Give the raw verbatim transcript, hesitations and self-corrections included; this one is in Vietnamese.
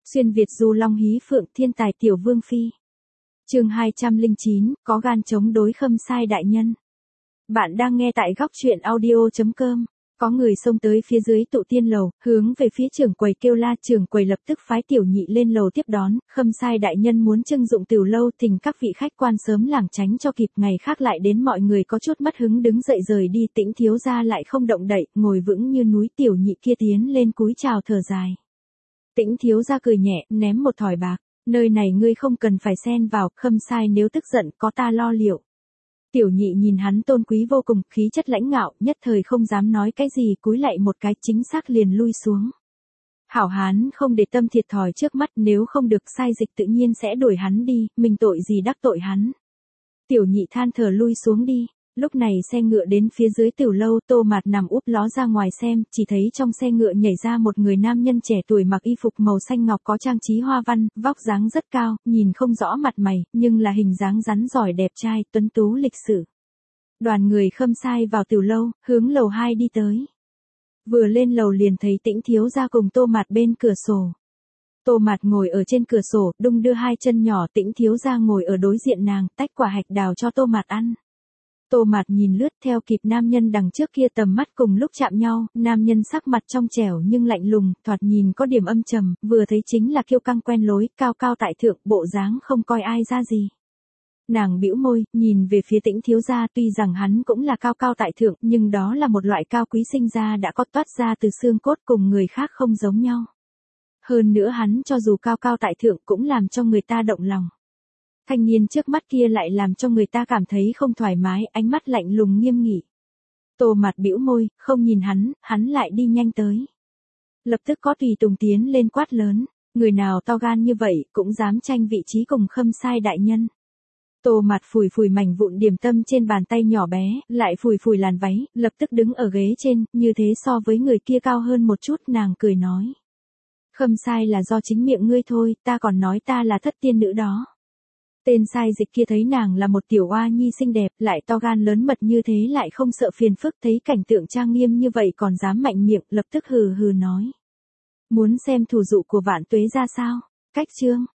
Xuyên Việt du long hí phượng thiên tài tiểu vương phi. Chương hai trăm lẻ chín, có gan chống đối Khâm Sai đại nhân. Bạn đang nghe tại góc truyện audio chấm com. Có người xông tới phía dưới tụ tiên lầu, hướng về phía trưởng quầy kêu la. Trưởng quầy lập tức phái tiểu nhị lên lầu tiếp đón. Khâm Sai đại nhân muốn trưng dụng tiểu lâu, thỉnh các vị khách quan sớm lảng tránh cho kịp, ngày khác lại đến. Mọi người có chút mất hứng đứng dậy rời đi. Tĩnh thiếu gia lại không động đậy, ngồi vững như núi. Tiểu nhị kia tiến lên cúi chào thở dài. Tĩnh thiếu gia cười nhẹ, ném một thỏi bạc, nơi này ngươi không cần phải xen vào, Khâm Sai nếu tức giận có ta lo liệu. Tiểu nhị nhìn hắn tôn quý vô cùng, khí chất lãnh ngạo, nhất thời không dám nói cái gì, cúi lạy một cái, chính xác liền lui xuống. Hảo hán không để tâm thiệt thòi trước mắt, nếu không được sai dịch tự nhiên sẽ đuổi hắn đi, mình tội gì đắc tội hắn. Tiểu nhị than thở lui xuống đi. Lúc này xe ngựa đến phía dưới tiểu lâu, Tô Mạt nằm úp ló ra ngoài xem, chỉ thấy trong xe ngựa nhảy ra một người nam nhân trẻ tuổi mặc y phục màu xanh ngọc có trang trí hoa văn, vóc dáng rất cao, nhìn không rõ mặt mày, nhưng là hình dáng rắn giỏi đẹp trai, tuấn tú lịch sự. Đoàn người Khâm Sai vào tiểu lâu, hướng lầu hai đi tới. Vừa lên lầu liền thấy Tĩnh thiếu gia cùng Tô Mạt bên cửa sổ. Tô Mạt ngồi ở trên cửa sổ, đung đưa hai chân nhỏ, Tĩnh thiếu gia ngồi ở đối diện nàng, tách quả hạch đào cho Tô Mạt ăn. Tô Mạt nhìn lướt theo kịp nam nhân đằng trước kia, tầm mắt cùng lúc chạm nhau, nam nhân sắc mặt trong trẻo nhưng lạnh lùng, thoạt nhìn có điểm âm trầm, vừa thấy chính là kiêu căng quen lối, cao cao tại thượng, bộ dáng không coi ai ra gì. Nàng bĩu môi, nhìn về phía Tĩnh thiếu gia, tuy rằng hắn cũng là cao cao tại thượng, nhưng đó là một loại cao quý sinh ra đã có toát ra từ xương cốt, cùng người khác không giống nhau. Hơn nữa hắn cho dù cao cao tại thượng cũng làm cho người ta động lòng. Thanh niên trước mắt kia lại làm cho người ta cảm thấy không thoải mái, ánh mắt lạnh lùng nghiêm nghị. Tô Mạt bĩu môi, không nhìn hắn, hắn lại đi nhanh tới. Lập tức có tùy tùng tiến lên quát lớn, người nào to gan như vậy, cũng dám tranh vị trí cùng Khâm Sai đại nhân. Tô Mạt phủi phủi mảnh vụn điểm tâm trên bàn tay nhỏ bé, lại phủi phủi làn váy, lập tức đứng ở ghế trên, như thế so với người kia cao hơn một chút, nàng cười nói. Khâm Sai là do chính miệng ngươi thôi, ta còn nói ta là thất tiên nữ đó. Tên sai dịch kia thấy nàng là một tiểu oa nhi xinh đẹp, lại to gan lớn mật như thế, lại không sợ phiền phức, thấy cảnh tượng trang nghiêm như vậy còn dám mạnh miệng, lập tức hừ hừ nói. Muốn xem thủ dụ của Vạn Tuế ra sao? Cách chương.